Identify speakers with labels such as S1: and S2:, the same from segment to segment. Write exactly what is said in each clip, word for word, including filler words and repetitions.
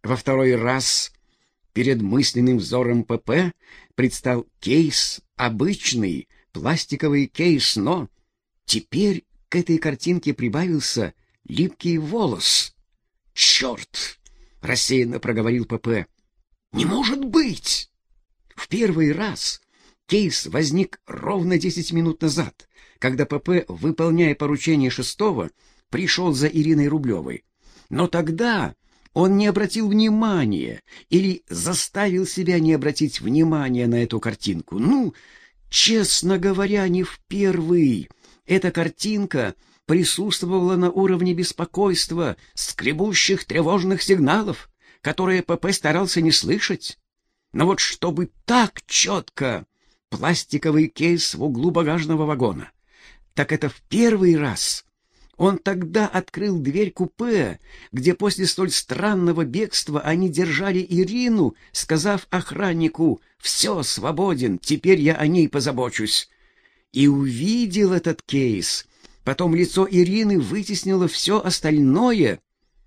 S1: Во второй раз перед мысленным взором ПП предстал кейс, обычный пластиковый кейс, но теперь к этой картинке прибавился липкий волос. «Черт!» — рассеянно проговорил ПП. «Не может быть!» В первый раз кейс возник ровно десять минут назад, когда ПП, выполняя поручение шестого, пришел за Ириной Рублевой. Но тогда он не обратил внимания или заставил себя не обратить внимания на эту картинку. Ну, честно говоря, не в первый. Эта картинка присутствовала на уровне беспокойства, скребущих тревожных сигналов, которые ПП старался не слышать. Но вот чтобы так четко пластиковый кейс в углу багажного вагона, так это в первый раз. Он тогда открыл дверь купе, где после столь странного бегства они держали Ирину, сказав охраннику: «Все, свободен, теперь я о ней позабочусь». И увидел этот кейс. Потом лицо Ирины вытеснило все остальное.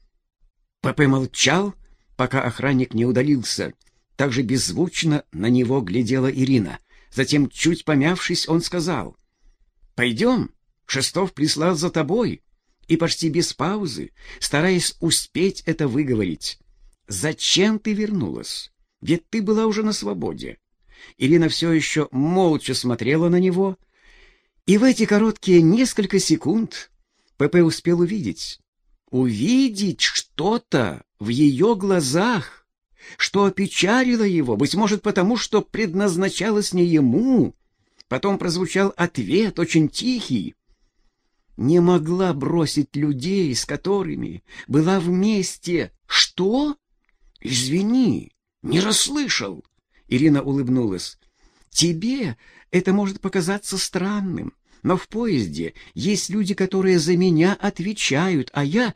S1: ПП молчал, пока охранник не удалился. Так же беззвучно на него глядела Ирина. Затем, чуть помявшись, он сказал: «Пойдем, Шестов прислал за тобой». И почти без паузы, стараясь успеть это выговорить: «Зачем ты вернулась? Ведь ты была уже на свободе». Ирина все еще молча смотрела на него, и в эти короткие несколько секунд ПП успел увидеть, увидеть что-то в ее глазах, что опечалило его, быть может, потому что предназначалось не ему. Потом прозвучал ответ, очень тихий: «Не могла бросить людей, с которыми была вместе». «Что? Извини, не расслышал». Ирина улыбнулась. «Тебе это может показаться странным, но в поезде есть люди, которые за меня отвечают, а я...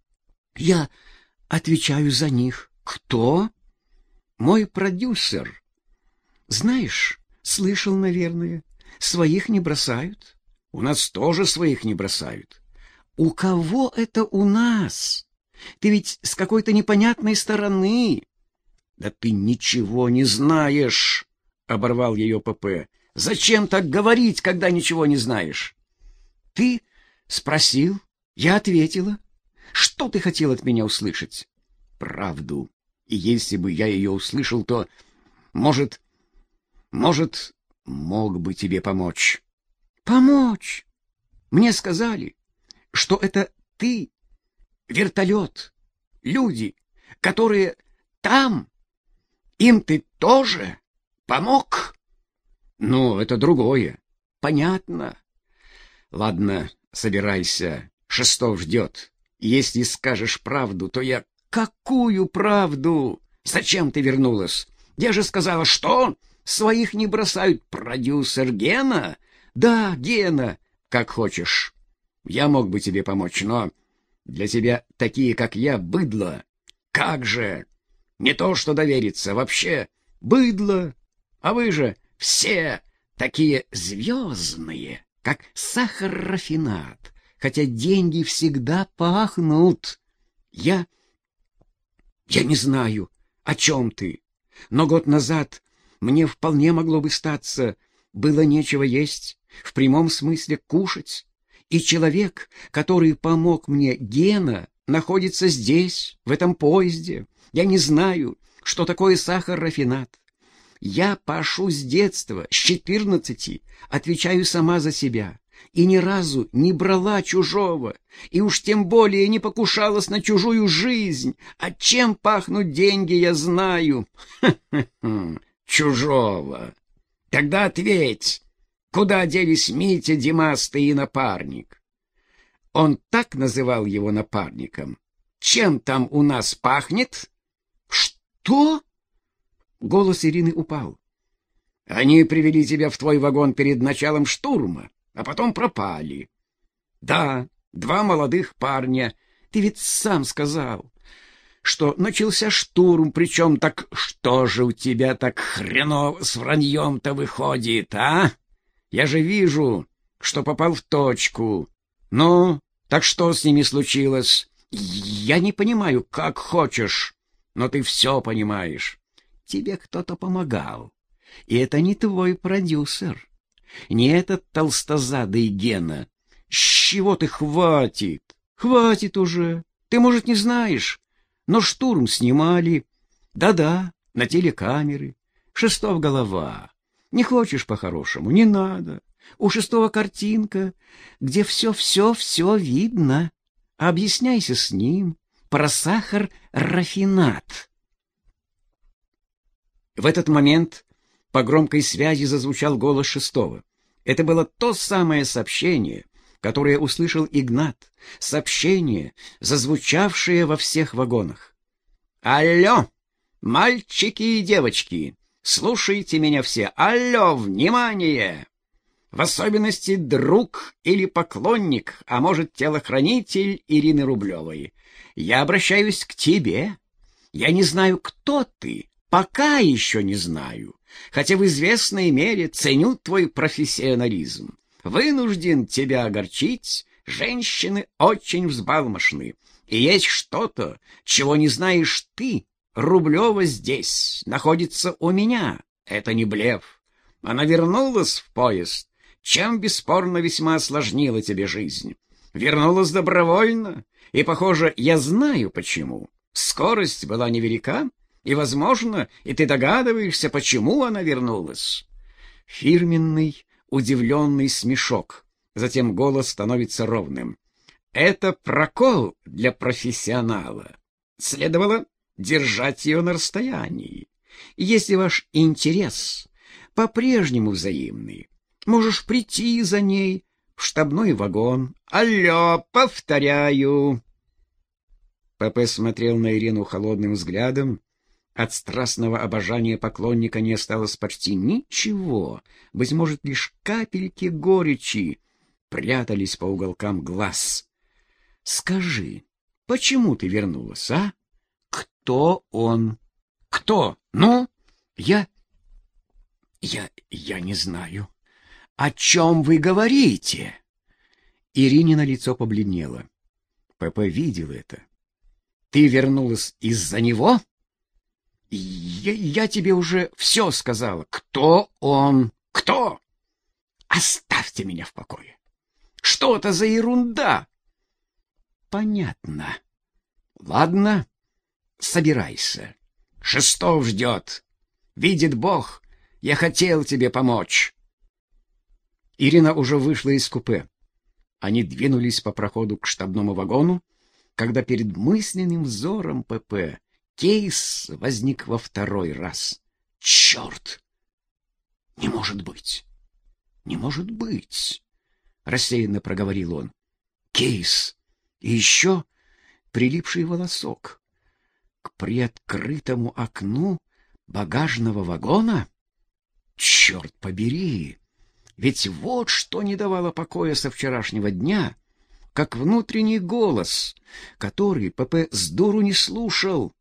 S1: я отвечаю за них». «Кто?» «Мой продюсер. Знаешь, слышал, наверное, своих не бросают». «У нас тоже своих не бросают». «У кого это у нас? Ты ведь с какой-то непонятной стороны». «Да ты ничего не знаешь», — оборвал ее ПП. «Зачем так говорить, когда ничего не знаешь?» «Ты спросил, я ответила. Что ты хотел от меня услышать?» «Правду. И если бы я ее услышал, то, может, может, мог бы тебе помочь». «Помочь? Мне сказали, что это ты, вертолет, люди, которые там. Им ты тоже помог?» «Ну, это другое». «Понятно. Ладно, собирайся, Шестов ждет. Если скажешь правду, то я...» «Какую правду? Зачем ты вернулась? Я же сказала, что своих не бросают. Продюсер Гена?» «Да, Гена, как хочешь. Я мог бы тебе помочь, но для тебя такие, как я, быдло». «Как же? Не то что довериться, вообще быдло. А вы же все такие звездные, как сахар-рафинат, хотя деньги всегда пахнут. Я... я не знаю, о чем ты, но год назад мне вполне могло бы статься, было нечего есть, в прямом смысле кушать, и человек, который помог мне, Гена, находится здесь, в этом поезде. Я не знаю, что такое сахар-рафинат. Я пашу с детства, с четырнадцати, отвечаю сама за себя, и ни разу не брала чужого, и уж тем более не покушалась на чужую жизнь. А чем пахнут деньги, я знаю». «Ха-ха-ха, чужого. Тогда ответь, куда делись Митя, Димастый и напарник?» Он так называл его напарником. «Чем там у нас пахнет?» «Что?» Голос Ирины упал. «Они привели тебя в твой вагон перед началом штурма, а потом пропали. Да, два молодых парня. Ты ведь сам сказал, что начался штурм, причем так что же у тебя так хреново с враньем-то выходит, а? Я же вижу, что попал в точку. Ну, так что с ними случилось?» «Я не понимаю, как хочешь. но ты все понимаешь. Тебе кто-то помогал, и это не твой продюсер, не этот толстозадый Гена. С чего ты? Хватит, хватит уже. Ты, может, не знаешь, но штурм снимали. Да-да, на телекамеры. Шестов голова. Не хочешь по-хорошему? Не надо. У Шестого картинка, где все-все-все видно. Объясняйся с ним про сахар-рафинат. В этот момент по громкой связи зазвучал голос Шестого. Это было то самое сообщение, которое услышал Игнат. Сообщение, зазвучавшее во всех вагонах. «Алло, мальчики и девочки, слушайте меня все! Алло, внимание! В особенности друг или поклонник, а может, телохранитель Ирины Рублевой. Я обращаюсь к тебе. Я не знаю, кто ты, пока еще не знаю, хотя в известной мере ценю твой профессионализм. Вынужден тебя огорчить, женщины очень взбалмошны, и есть что-то, чего не знаешь ты. Рублева здесь, находится у меня. Это не блеф. Она вернулась в поезд, чем бесспорно весьма осложнила тебе жизнь. Вернулась добровольно, и, похоже, я знаю почему. Скорость была невелика, и, возможно, и ты догадываешься, почему она вернулась». Фирменный, удивленный смешок. Затем голос становится ровным. «Это прокол для профессионала. Следовало держать ее на расстоянии. Если ваш интерес по-прежнему взаимный, можешь прийти за ней в штабной вагон. Алло, повторяю». ПП смотрел на Ирину холодным взглядом. От страстного обожания поклонника не осталось почти ничего, быть может, лишь капельки горечи прятались по уголкам глаз. «Скажи, почему ты вернулась, а? Кто он? Кто? Ну, я... я... я не знаю. О чем вы говорите?» Иринина лицо побледнело. ПП видел это. «Ты вернулась из-за него?» Я, я тебе уже все сказала. Кто он? Кто? Оставьте меня в покое. Что это за ерунда? Понятно. Ладно, собирайся. Шестов ждет. Видит Бог, я хотел тебе помочь. Ирина уже вышла из купе. Они двинулись по проходу к штабному вагону, когда перед мысленным взором ПП кейс возник во второй раз. «Черт! Не может быть! Не может быть!» — рассеянно проговорил он. «Кейс! И еще прилипший волосок к приоткрытому окну багажного вагона? Черт побери! Ведь вот что не давало покоя со вчерашнего дня, как внутренний голос, который ПП с дуру не слушал.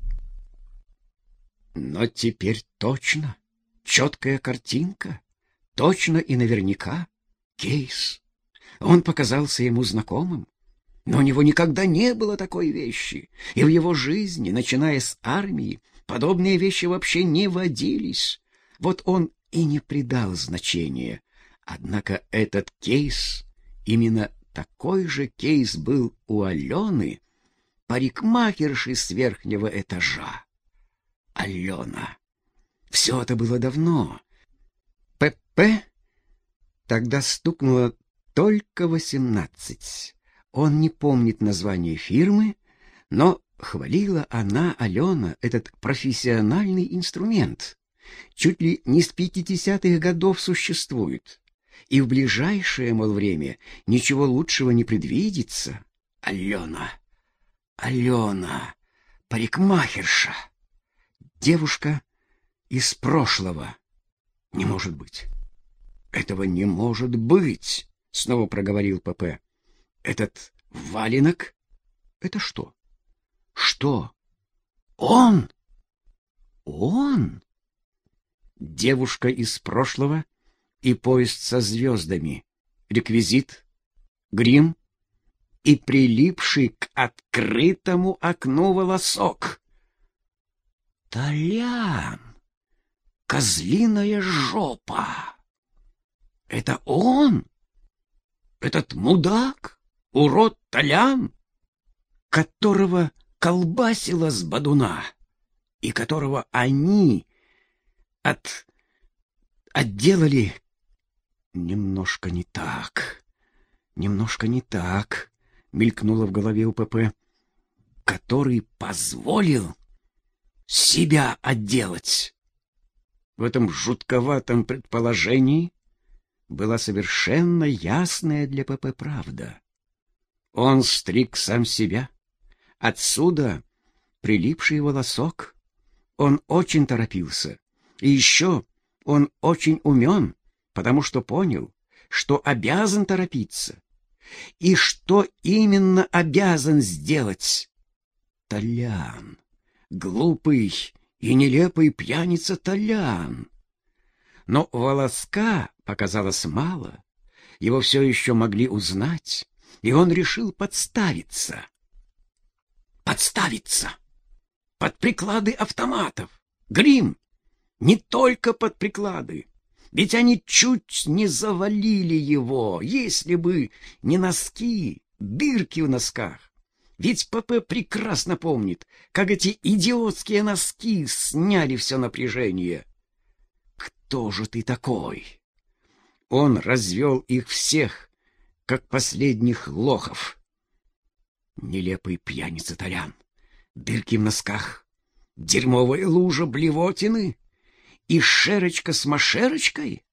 S1: Но теперь точно, четкая картинка, точно и наверняка кейс. Он показался ему знакомым, но у него никогда не было такой вещи, и в его жизни, начиная с армии, подобные вещи вообще не водились. Вот он и не придал значения. Однако этот кейс, именно такой же кейс был у Алены, парикмахерши с верхнего этажа. Алена. Все это было давно. ПП тогда стукнуло только восемнадцать. Он не помнит название фирмы, но хвалила она, Алена, этот профессиональный инструмент. Чуть ли не с пятидесятых годов существует. И в ближайшее, мол, время ничего лучшего не предвидится. Алена. Алена. Парикмахерша. Девушка из прошлого. Не может быть. Этого не может быть, снова проговорил ПП. Этот валенок? Это что? Что? Он? Он? Девушка из прошлого и поезд со звездами. Реквизит, грим и прилипший к открытому окну волосок. Толян! Козлиная жопа! Это он? Этот мудак? Урод Толян? Которого колбасило с бодуна, и которого они от... отделали немножко не так, немножко не так, мелькнуло в голове у ПП, который позволил себя отделать. В этом жутковатом предположении была совершенно ясная для ПП правда. Он стриг сам себя. Отсюда прилипший волосок. Он очень торопился. И еще он очень умен, потому что понял, что обязан торопиться. И что именно обязан сделать? Толян, глупый и нелепый пьяница Толян. Но волоска показалось мало, его все еще могли узнать, и он решил подставиться. Подставиться! Под приклады автоматов! Грим! Не только под приклады! Ведь они чуть не завалили его, если бы не носки, дырки в носках. Ведь ПП прекрасно помнит, как эти идиотские носки сняли все напряжение. Кто же ты такой? Он развел их всех, как последних лохов. Нелепый пьяница Толян, дырки в носках, дерьмовая лужа блевотины и Шерочка с Машерочкой?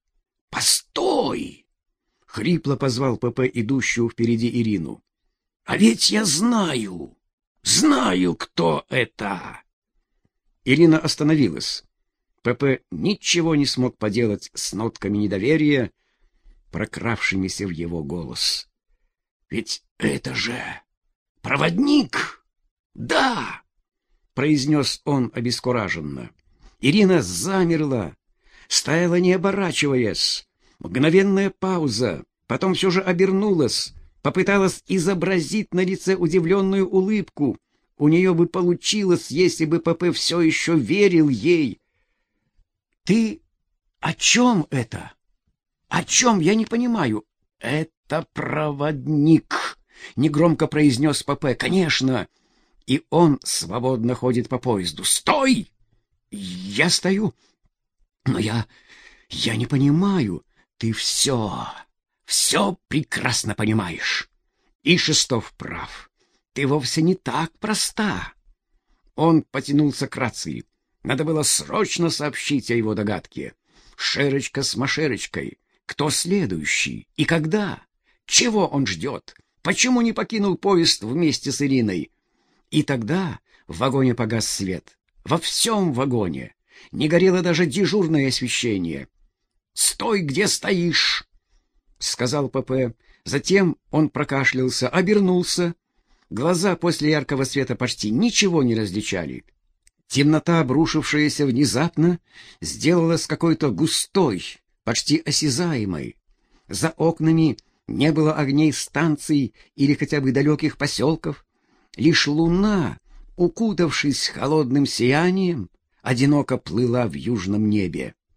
S1: Постой! Хрипло позвал ПП идущую впереди Ирину. А ведь я знаю, знаю, кто это. Ирина остановилась. ПП ничего не смог поделать с нотками недоверия, прокравшимися в его голос. Ведь это же проводник! Да! Произнес он обескураженно. Ирина замерла, стояла не оборачиваясь. Мгновенная пауза, потом все же обернулась, попыталась изобразить на лице удивленную улыбку. У нее бы получилось, если бы ПП все еще верил ей. «Ты о чем это? О чем? Я не понимаю». «Это проводник», — негромко произнес ПП. «Конечно, и он свободно ходит по поезду». «Стой!» «Я стою. Но я... я не понимаю. Ты все, все прекрасно понимаешь. И Шестов прав. Ты вовсе не так проста». Он потянулся к рации. Надо было срочно сообщить о его догадке. Шерочка с Машерочкой. Кто следующий? И когда? Чего он ждет? Почему не покинул поезд вместе с Ириной? И тогда в вагоне погас свет. Во всем вагоне. Не горело даже дежурное освещение. «Стой, где стоишь!» — сказал ПП. Затем он прокашлялся, обернулся. Глаза после яркого света почти ничего не различали. Темнота, обрушившаяся внезапно, сделалась какой-то густой, почти осязаемой. За окнами не было огней станций или хотя бы далеких поселков. Лишь луна, укутавшись холодным сиянием, одиноко плыла в южном небе.